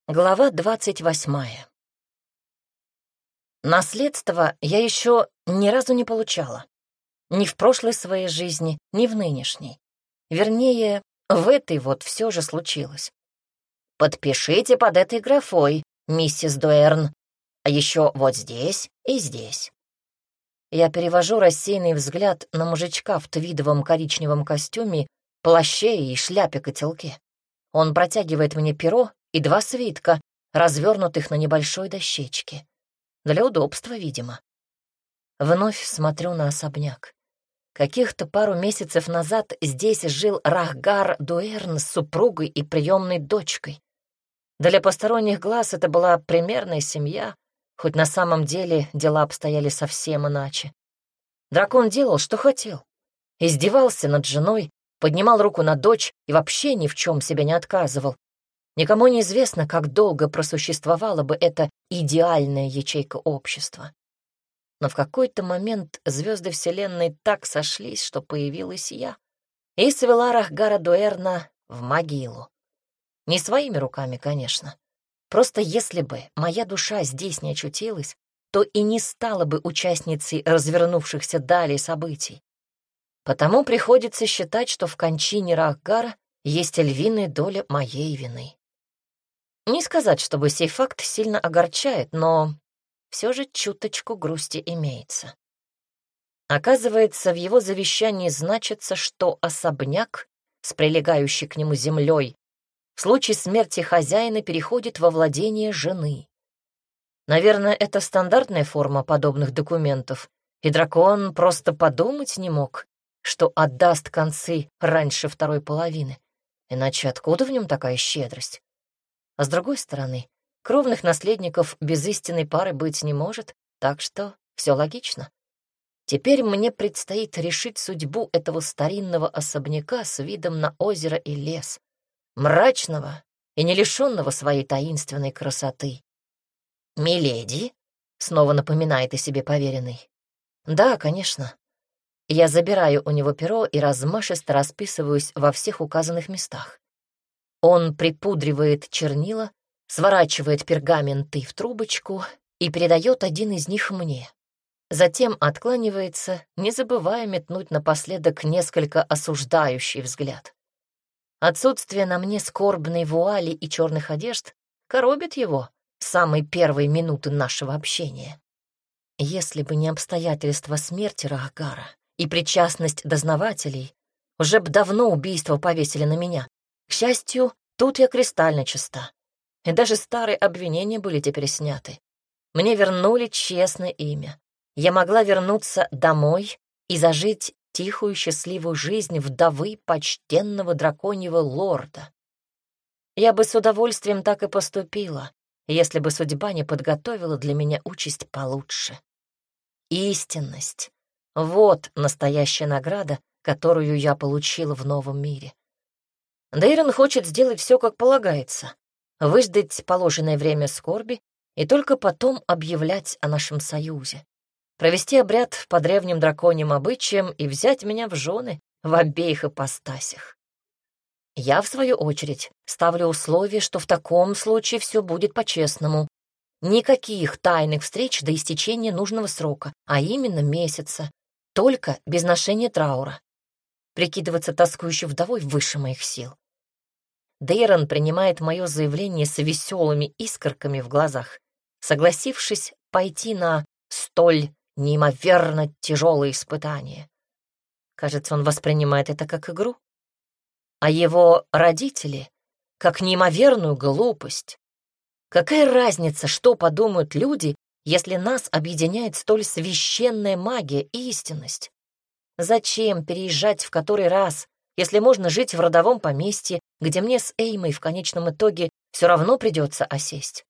Глава 28. Наследство я еще ни разу не получала. Ни в прошлой своей жизни, ни в нынешней. Вернее, в этой вот все же случилось. Подпишите под этой графой, миссис Дуэрн. А еще вот здесь и здесь. Я перевожу рассеянный взгляд на мужичка в твидовом коричневом костюме, плаще и шляпе-котелке. Он протягивает мне перо и два свитка, развернутых на небольшой дощечке. Для удобства, видимо. Вновь смотрю на особняк. Каких-то пару месяцев назад здесь жил Рахгар Дуэрн с супругой и приемной дочкой. Для посторонних глаз это была примерная семья, хоть на самом деле дела обстояли совсем иначе. Дракон делал, что хотел. Издевался над женой, поднимал руку на дочь и вообще ни в чем себе не отказывал. Никому не известно, как долго просуществовала бы эта идеальная ячейка общества. Но в какой-то момент звезды Вселенной так сошлись, что появилась я и свела Рахгара Дуэрна в могилу. Не своими руками, конечно. Просто если бы моя душа здесь не очутилась, то и не стала бы участницей развернувшихся далее событий. Потому приходится считать, что в кончине Рахгара есть львиная доля моей вины. Не сказать, чтобы сей факт сильно огорчает, но все же чуточку грусти имеется. Оказывается, в его завещании значится, что особняк с прилегающей к нему землей в случае смерти хозяина переходит во владение жены. Наверное, это стандартная форма подобных документов, и дракон просто подумать не мог, что отдаст концы раньше второй половины. Иначе откуда в нем такая щедрость? А с другой стороны, кровных наследников без истинной пары быть не может, так что все логично. Теперь мне предстоит решить судьбу этого старинного особняка с видом на озеро и лес, мрачного и не лишенного своей таинственной красоты. «Миледи?» — снова напоминает о себе поверенный. «Да, конечно». Я забираю у него перо и размашисто расписываюсь во всех указанных местах. Он припудривает чернила, сворачивает пергаменты в трубочку и передает один из них мне. Затем откланивается, не забывая метнуть напоследок несколько осуждающий взгляд. Отсутствие на мне скорбной вуали и черных одежд коробит его с самой первой минуты нашего общения. Если бы не обстоятельства смерти Рахгара и причастность дознавателей, уже б давно убийство повесили на меня. К счастью, тут я кристально чиста. И даже старые обвинения были теперь сняты. Мне вернули честное имя. Я могла вернуться домой и зажить тихую счастливую жизнь вдовы почтенного драконьего лорда. Я бы с удовольствием так и поступила, если бы судьба не подготовила для меня участь получше. Истинность — вот настоящая награда, которую я получила в новом мире. Дейрон хочет сделать все, как полагается, выждать положенное время скорби и только потом объявлять о нашем союзе, провести обряд по древним драконьим обычаям и взять меня в жены в обеих ипостасях. Я, в свою очередь, ставлю условие, что в таком случае все будет по-честному. Никаких тайных встреч до истечения нужного срока, а именно месяца, только без ношения траура. Прикидываться тоскующей вдовой выше моих сил. Дейрон принимает мое заявление с веселыми искорками в глазах, согласившись пойти на столь неимоверно тяжелые испытания. Кажется, он воспринимает это как игру. А его родители — как неимоверную глупость. Какая разница, что подумают люди, если нас объединяет столь священная магия и истинность? Зачем переезжать в который раз, если можно жить в родовом поместье, где мне с Эймой в конечном итоге все равно придется осесть?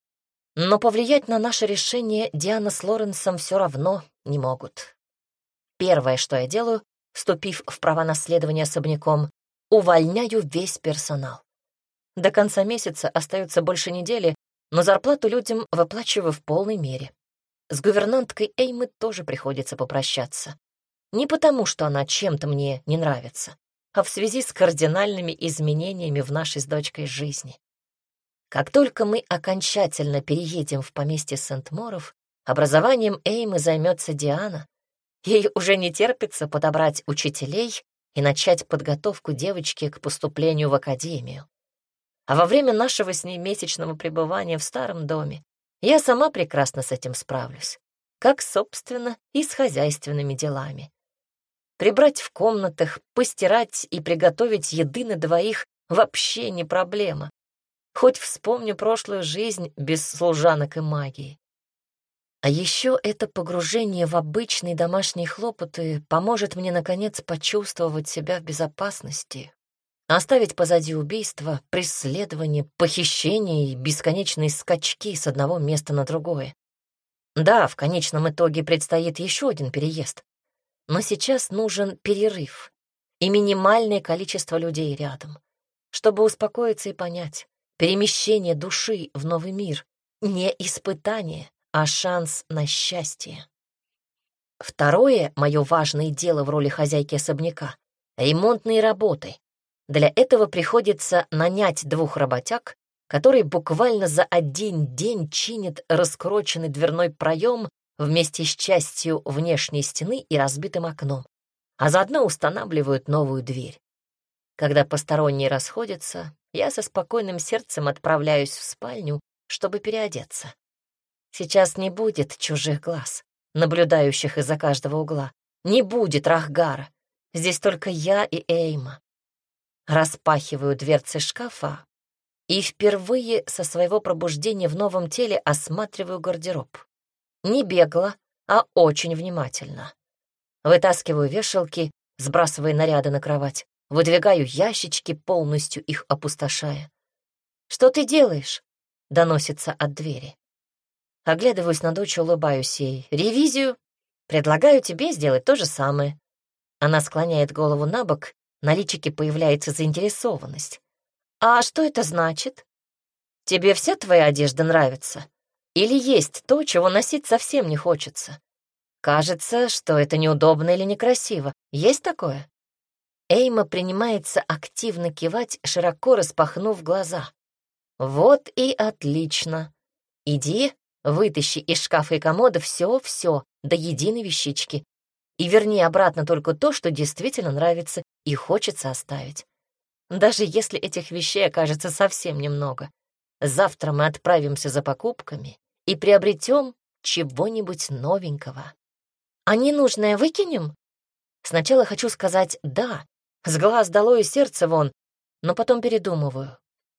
Но повлиять на наше решение Диана с Лоренсом все равно не могут. Первое, что я делаю, вступив в права наследования особняком, увольняю весь персонал. До конца месяца остается больше недели, но зарплату людям выплачиваю в полной мере. С гувернанткой Эймы тоже приходится попрощаться. Не потому, что она чем-то мне не нравится, а в связи с кардинальными изменениями в нашей с дочкой жизни. Как только мы окончательно переедем в поместье Сент-Моров, образованием Эймы займется Диана. Ей уже не терпится подобрать учителей и начать подготовку девочки к поступлению в академию. А во время нашего с ней месячного пребывания в старом доме я сама прекрасно с этим справлюсь, как, собственно, и с хозяйственными делами. Прибрать в комнатах, постирать и приготовить еды на двоих вообще не проблема. Хоть вспомню прошлую жизнь без служанок и магии. А еще это погружение в обычные домашние хлопоты поможет мне, наконец, почувствовать себя в безопасности, оставить позади убийства, преследование, похищение и бесконечные скачки с одного места на другое. Да, в конечном итоге предстоит еще один переезд, но сейчас нужен перерыв и минимальное количество людей рядом, чтобы успокоиться и понять, перемещение души в новый мир — не испытание, а шанс на счастье. Второе мое важное дело в роли хозяйки особняка — ремонтные работы. Для этого приходится нанять 2 работяг, которые буквально за один день чинят раскуроченный дверной проем вместе с частью внешней стены и разбитым окном, а заодно устанавливают новую дверь. Когда посторонние расходятся, я со спокойным сердцем отправляюсь в спальню, чтобы переодеться. Сейчас не будет чужих глаз, наблюдающих из-за каждого угла. Не будет Рахгара. Здесь только я и Эйма. Распахиваю дверцы шкафа и впервые со своего пробуждения в новом теле осматриваю гардероб. Не бегло, а очень внимательно. Вытаскиваю вешалки, сбрасывая наряды на кровать, выдвигаю ящички, полностью их опустошая. «Что ты делаешь?» — доносится от двери. Оглядываюсь на дочь, улыбаюсь ей. «Ревизию? Предлагаю тебе сделать то же самое». Она склоняет голову на бок, на личике появляется заинтересованность. «А что это значит? Тебе вся твоя одежда нравится? Или есть то, чего носить совсем не хочется? Кажется, что это неудобно или некрасиво. Есть такое?» Эйма принимается активно кивать, широко распахнув глаза. «Вот и отлично. Иди, вытащи из шкафа и комода все до единой вещички и верни обратно только то, что действительно нравится и хочется оставить. Даже если этих вещей окажется совсем немного. Завтра мы отправимся за покупками и приобретем чего-нибудь новенького. А ненужное выкинем?» Сначала хочу сказать «да», с глаз долой и сердце вон, но потом передумываю.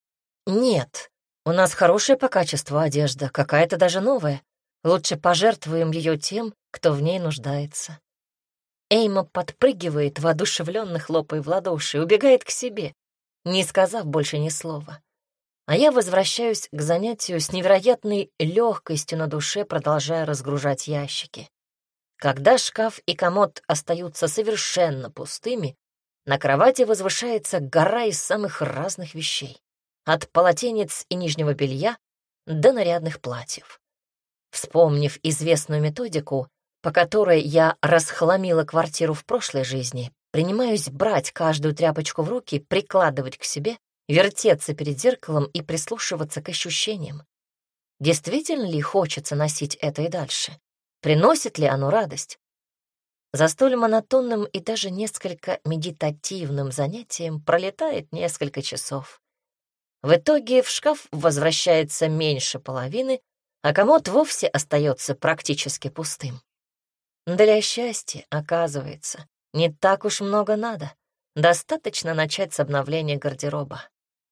Нет, у нас хорошая по качеству одежда, какая-то даже новая. Лучше пожертвуем ее тем, кто в ней нуждается. Эйма подпрыгивает, воодушевленно хлопая в ладоши, и убегает к себе, не сказав больше ни слова. А я возвращаюсь к занятию с невероятной легкостью на душе, продолжая разгружать ящики. Когда шкаф и комод остаются совершенно пустыми, на кровати возвышается гора из самых разных вещей, от полотенец и нижнего белья до нарядных платьев. Вспомнив известную методику, по которой я расхламила квартиру в прошлой жизни, принимаюсь брать каждую тряпочку в руки, прикладывать к себе, вертеться перед зеркалом и прислушиваться к ощущениям. Действительно ли хочется носить это и дальше? Приносит ли оно радость? За столь монотонным и даже несколько медитативным занятием пролетает несколько часов. В итоге в шкаф возвращается меньше половины, а комод вовсе остается практически пустым. Для счастья, оказывается, не так уж много надо. Достаточно начать с обновления гардероба.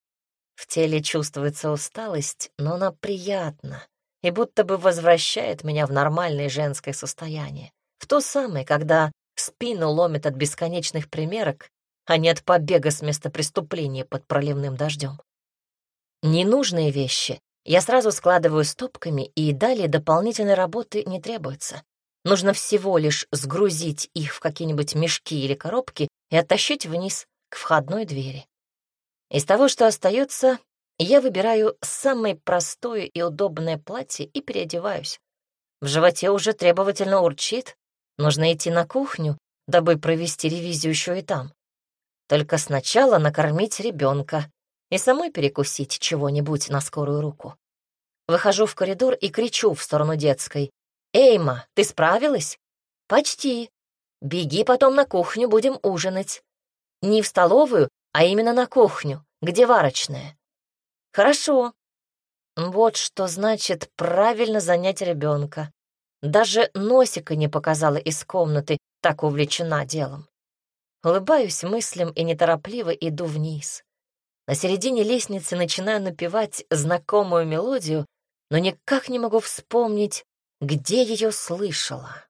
В теле чувствуется усталость, но она приятна и будто бы возвращает меня в нормальное женское состояние. В то самое, когда спину ломит от бесконечных примерок, а не от побега с места преступления под проливным дождем. Ненужные вещи я сразу складываю стопками, и далее дополнительной работы не требуется. Нужно всего лишь сгрузить их в какие-нибудь мешки или коробки и оттащить вниз к входной двери. Из того, что остается, я выбираю самое простое и удобное платье и переодеваюсь. В животе уже требовательно урчит. Нужно идти на кухню, дабы провести ревизию еще и там. Только сначала накормить ребенка, и самой перекусить чего-нибудь на скорую руку. Выхожу в коридор и кричу в сторону детской. «Эйма, ты справилась?» «Почти. Беги потом на кухню, будем ужинать. Не в столовую, а именно на кухню, где варочная». «Хорошо». Вот что значит правильно занять ребенка. Даже носика не показала из комнаты, так увлечена делом. Улыбаюсь мыслям и неторопливо иду вниз. На середине лестницы начинаю напевать знакомую мелодию, но никак не могу вспомнить, где ее слышала.